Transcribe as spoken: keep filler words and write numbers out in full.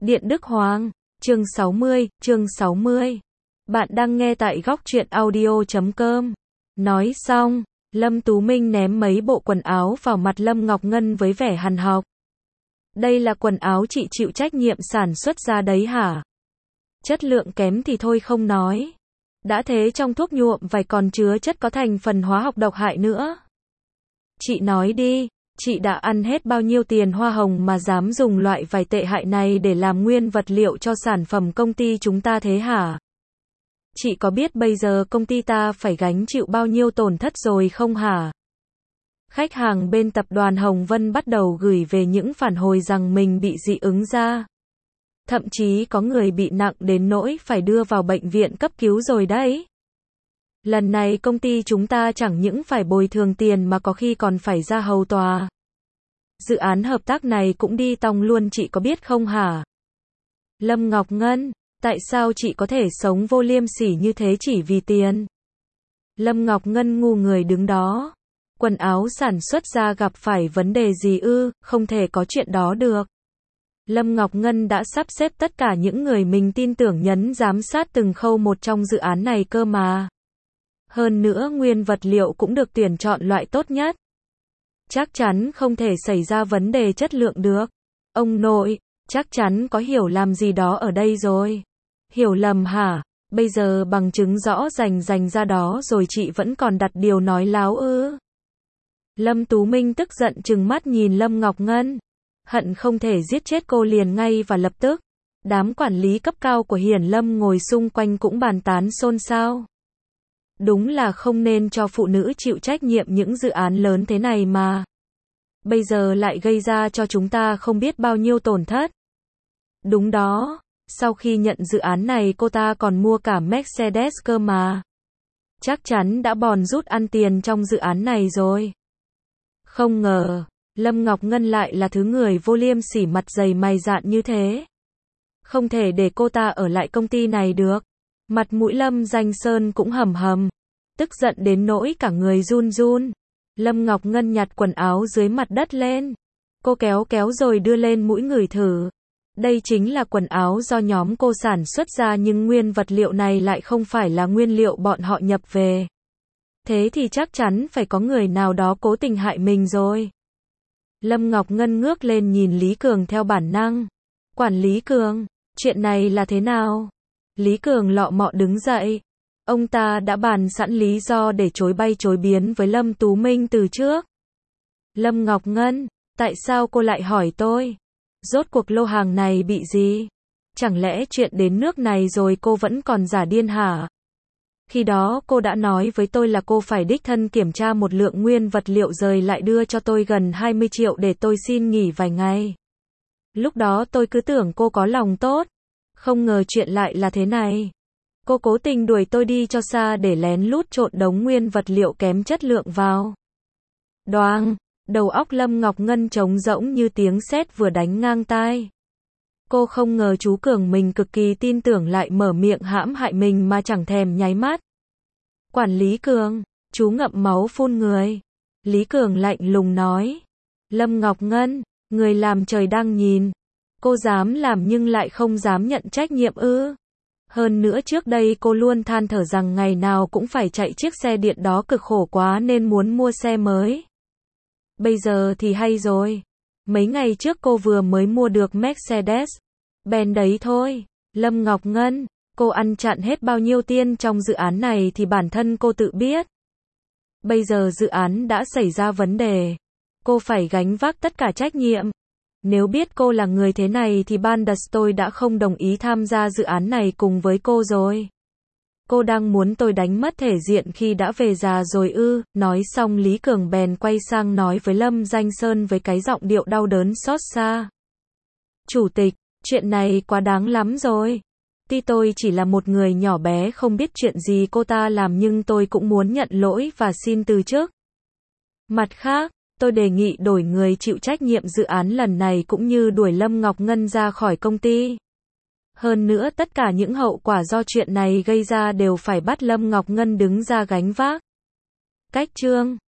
Điện Đức Hoàng, chương sáu mươi, chương sáu mươi. Bạn đang nghe tại góc truyện audio chấm com. Nói xong, Lâm Tú Minh ném mấy bộ quần áo vào mặt Lâm Ngọc Ngân với vẻ hằn học. Đây là quần áo chị chịu trách nhiệm sản xuất ra đấy hả? Chất lượng kém thì thôi không nói. Đã thế trong thuốc nhuộm vải còn chứa chất có thành phần hóa học độc hại nữa. Chị nói đi, chị đã ăn hết bao nhiêu tiền hoa hồng mà dám dùng loại vải tệ hại này để làm nguyên vật liệu cho sản phẩm công ty chúng ta thế hả? Chị có biết bây giờ công ty ta phải gánh chịu bao nhiêu tổn thất rồi không hả? Khách hàng bên tập đoàn Hồng Vân bắt đầu gửi về những phản hồi rằng mình bị dị ứng da. Thậm chí có người bị nặng đến nỗi phải đưa vào bệnh viện cấp cứu rồi đấy. Lần này công ty chúng ta chẳng những phải bồi thường tiền mà có khi còn phải ra hầu tòa. Dự án hợp tác này cũng đi tong luôn, chị có biết không hả? Lâm Ngọc Ngân, tại sao chị có thể sống vô liêm sỉ như thế chỉ vì tiền? Lâm Ngọc Ngân ngu người đứng đó. Quần áo sản xuất ra gặp phải vấn đề gì ư? Không thể có chuyện đó được. Lâm Ngọc Ngân đã sắp xếp tất cả những người mình tin tưởng nhấn giám sát từng khâu một trong dự án này cơ mà. Hơn nữa nguyên vật liệu cũng được tuyển chọn loại tốt nhất. Chắc chắn không thể xảy ra vấn đề chất lượng được. Ông nội, chắc chắn có hiểu lầm gì đó ở đây rồi. Hiểu lầm hả? Bây giờ bằng chứng rõ rành rành ra đó rồi chị vẫn còn đặt điều nói láo ư? Lâm Tú Minh tức giận trừng mắt nhìn Lâm Ngọc Ngân. Hận không thể giết chết cô liền ngay và lập tức. Đám quản lý cấp cao của Hiển Lâm ngồi xung quanh cũng bàn tán xôn xao. Đúng là không nên cho phụ nữ chịu trách nhiệm những dự án lớn thế này mà. Bây giờ lại gây ra cho chúng ta không biết bao nhiêu tổn thất. Đúng đó, sau khi nhận dự án này cô ta còn mua cả Mercedes cơ mà. Chắc chắn đã bòn rút ăn tiền trong dự án này rồi. Không ngờ, Lâm Ngọc Ngân lại là thứ người vô liêm sỉ mặt dày mày dạn như thế. Không thể để cô ta ở lại công ty này được. Mặt mũi Lâm Danh Sơn cũng hầm hầm. Tức giận đến nỗi cả người run run. Lâm Ngọc Ngân nhặt quần áo dưới mặt đất lên. Cô kéo kéo rồi đưa lên mũi ngửi thử. Đây chính là quần áo do nhóm cô sản xuất ra nhưng nguyên vật liệu này lại không phải là nguyên liệu bọn họ nhập về. Thế thì chắc chắn phải có người nào đó cố tình hại mình rồi. Lâm Ngọc Ngân ngước lên nhìn Lý Cường theo bản năng. Quản lý Cường, chuyện này là thế nào? Lý Cường lọ mọ đứng dậy. Ông ta đã bàn sẵn lý do để chối bay chối biến với Lâm Tú Minh từ trước. Lâm Ngọc Ngân, tại sao cô lại hỏi tôi? Rốt cuộc lô hàng này bị gì? Chẳng lẽ chuyện đến nước này rồi cô vẫn còn giả điên hả? Khi đó cô đã nói với tôi là cô phải đích thân kiểm tra một lượng nguyên vật liệu rồi lại đưa cho tôi gần hai mươi triệu để tôi xin nghỉ vài ngày. Lúc đó tôi cứ tưởng cô có lòng tốt. Không ngờ chuyện lại là thế này. Cô cố tình đuổi tôi đi cho xa để lén lút trộn đống nguyên vật liệu kém chất lượng vào. Đoàng, đầu óc Lâm Ngọc Ngân trống rỗng như tiếng sét vừa đánh ngang tai. Cô không ngờ chú Cường mình cực kỳ tin tưởng lại mở miệng hãm hại mình mà chẳng thèm nháy mắt. Quản lý Cường, chú ngậm máu phun người. Lý Cường lạnh lùng nói. Lâm Ngọc Ngân, người làm trời đang nhìn. Cô dám làm nhưng lại không dám nhận trách nhiệm ư? Hơn nữa trước đây cô luôn than thở rằng ngày nào cũng phải chạy chiếc xe điện đó cực khổ quá nên muốn mua xe mới. Bây giờ thì hay rồi. Mấy ngày trước cô vừa mới mua được Mercedes. Benz đấy thôi. Lâm Ngọc Ngân, cô ăn chặn hết bao nhiêu tiền trong dự án này thì bản thân cô tự biết. Bây giờ dự án đã xảy ra vấn đề. Cô phải gánh vác tất cả trách nhiệm. Nếu biết cô là người thế này thì ban đầu tôi đã không đồng ý tham gia dự án này cùng với cô rồi. Cô đang muốn tôi đánh mất thể diện khi đã về già rồi ư? Nói xong Lý Cường bèn quay sang nói với Lâm Danh Sơn với cái giọng điệu đau đớn xót xa. Chủ tịch, chuyện này quá đáng lắm rồi. Tuy tôi chỉ là một người nhỏ bé không biết chuyện gì cô ta làm nhưng tôi cũng muốn nhận lỗi và xin từ chức. Mặt khác, tôi đề nghị đổi người chịu trách nhiệm dự án lần này cũng như đuổi Lâm Ngọc Ngân ra khỏi công ty. Hơn nữa tất cả những hậu quả do chuyện này gây ra đều phải bắt Lâm Ngọc Ngân đứng ra gánh vác. Cách chương